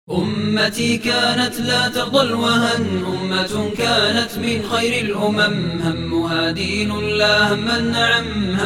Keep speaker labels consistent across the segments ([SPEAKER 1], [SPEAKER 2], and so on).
[SPEAKER 1] أمتي كانت لا ترضى الوهن، أمة كانت من خير الأمم، همها دين لا هم النعم،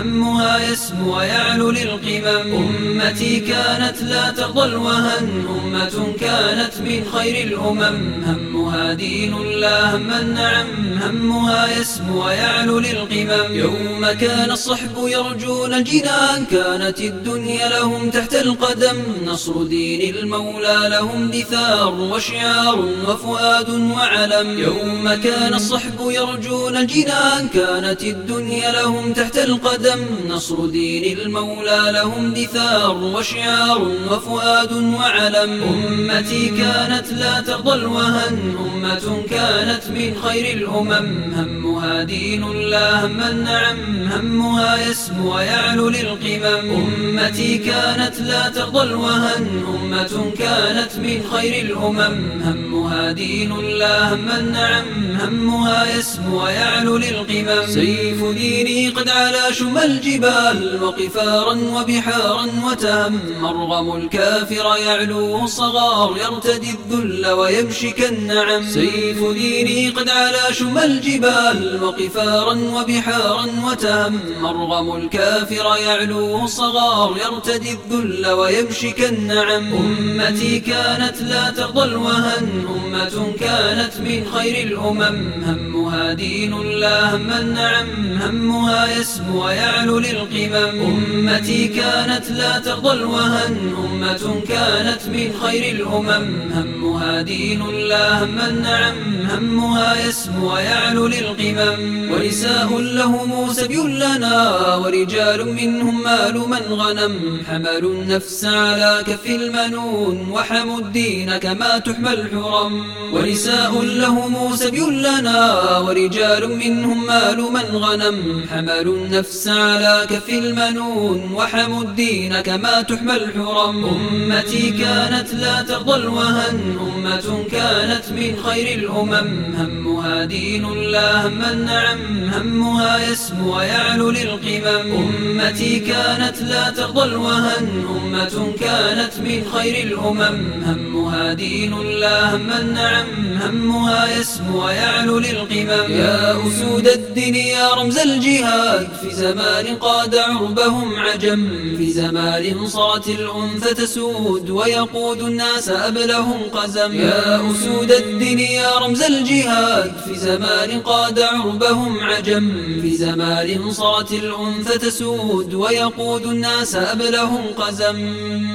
[SPEAKER 1] همها يسمو ويعلو للقمم. أمتي كانت لا ترضى الوهن، أمة كانت من خير الأمم، همها دين لا هم النعم، همها يسمو ويعلو للقمم. يوم كان الصحب يرجون الجنان، كانت الدنيا لهم تحت القدم، نصر دين المولى لهم دثار وشعار وفؤاد وعلم. يوم كان الصحب يرجون الجنان، كانت الدنيا لهم تحت القدم، نصر دين المولى لهم دثار وشعار وفؤاد وعلم. أمتي كانت لا ترضى الوهن، أمة كانت من خير الأمم، همها دين لا هم النعم، همها يسمو ويعلو للقمم. أمتي كانت لا ترضى الوهن، أمة كانت من خير الأمم، همها دين لا هم النعم، همها يسمو ويعلو للقمم. سيف ديني قد علا شم الجبال، وقفارا وبحارا وتهم، مرغم الكافر يعلو الصغار، يرتدي الذل ويمشي كالنعم. سيف ديني قد علا شم الجبال، وقفارا وبحارا وتهم، مرغم الكافر يعلو الصغار، يرتدي الذل ويمشي كالنعم. أمتي كانت لا ترضى الوهن، أمة كانت من خير الأمم، همها دين لا هم النعم، همها يسمو ويعلو للقمم. أمتي كانت لا ترضى الوهن، أمة كانت من خير الأمم، همها دين لا هم النعم، همها يسمو ويعلو للقمم. ونساء لهم سبي لنا، ورجال منهم مال من غنم، حملوا النفس على كف المنون، وحموا الدين كما تحمى الحرم. ونساء لهم سبي لنا، ورجال منهم مال من غنم، حملوا النفس على كف المنون، وحموا الدين كما تحمى الحرم. أمتي كانت لا ترضى الوهن، أمة كانت من خير الأمم، همها دين لا هم النعم، همها يسمو ويعلو للقمم. أمتي كانت لا ترضى الوهن، أمة كانت من خير الأمم، همها دين لا هم النعم، همها يسمو ويعلو للقمم. يا أسود الدين يا رمز الجهاد، في زمان قاد عربهم عجم، في زمان صارت الأنثى تسود، ويقود الناس أبلهم قزم. يا أسود الدين يا رمز الجهاد، في زمان قاد عربهم عجم، في زمان صارت الأنثى تسود، ويقود الناس أبلهم قزم.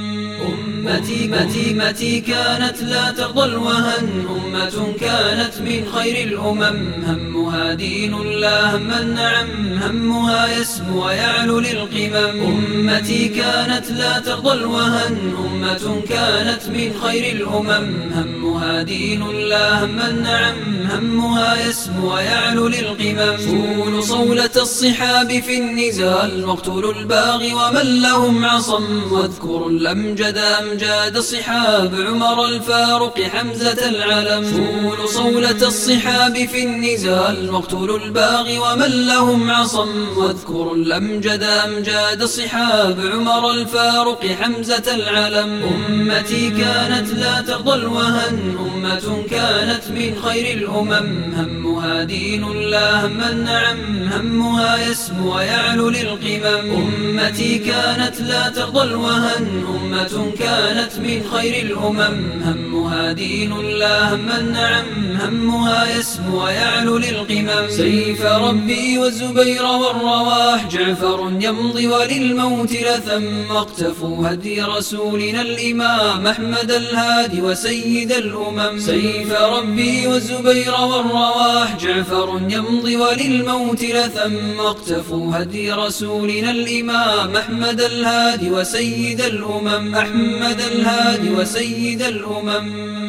[SPEAKER 1] أمتي كانت لا ترضى الوهن، أمة كانت من خير الأمم، همها دين لا هم النعم، همها يسمو ويعلو للقمم. أمتي كانت لا ترضى الوهن، أمة كانت من خير الأمم، همها دين لا هم النعم، همها يسمو ويعلو للقمم. صولوا صولة الصحاب في النزال، واقتلوا الباغي ومن لهم عصم، واذكروا الأمجد أمجاد الصحاب، عمر الفاروق حمزة العلم. صولوا صولة الصحاب في النزال، واقتلوا الباغي ومن لهم عصم، واذكروا الأمجد أمجاد الصحاب، عمر الفاروق حمزة العلم. أمتي كانت لا ترضى الوهن، أمة كانت من خير الأمم، همها دين لا هم النعم، همها يسمو ويعلو للقمم. أمتي كانت لا ترضى الوهن، أمة كانت من خير الأمم، همها دين لا هم النعم، همها يسمو ويعلو للقمم. سيف ربي والزبير والرواح، جعفر يمضي وللموت لثم، اقتفوا هدي رسولنا الإمام أحمد الهادي وسيد الأمم. سيف ربي والزبير والرواح، جعفر يمضي وللموت لثم، اقتفوا هدي رسولنا الإمام أحمد الهادي وسيد الأمم، أحمد الهادي وسيد الأمم.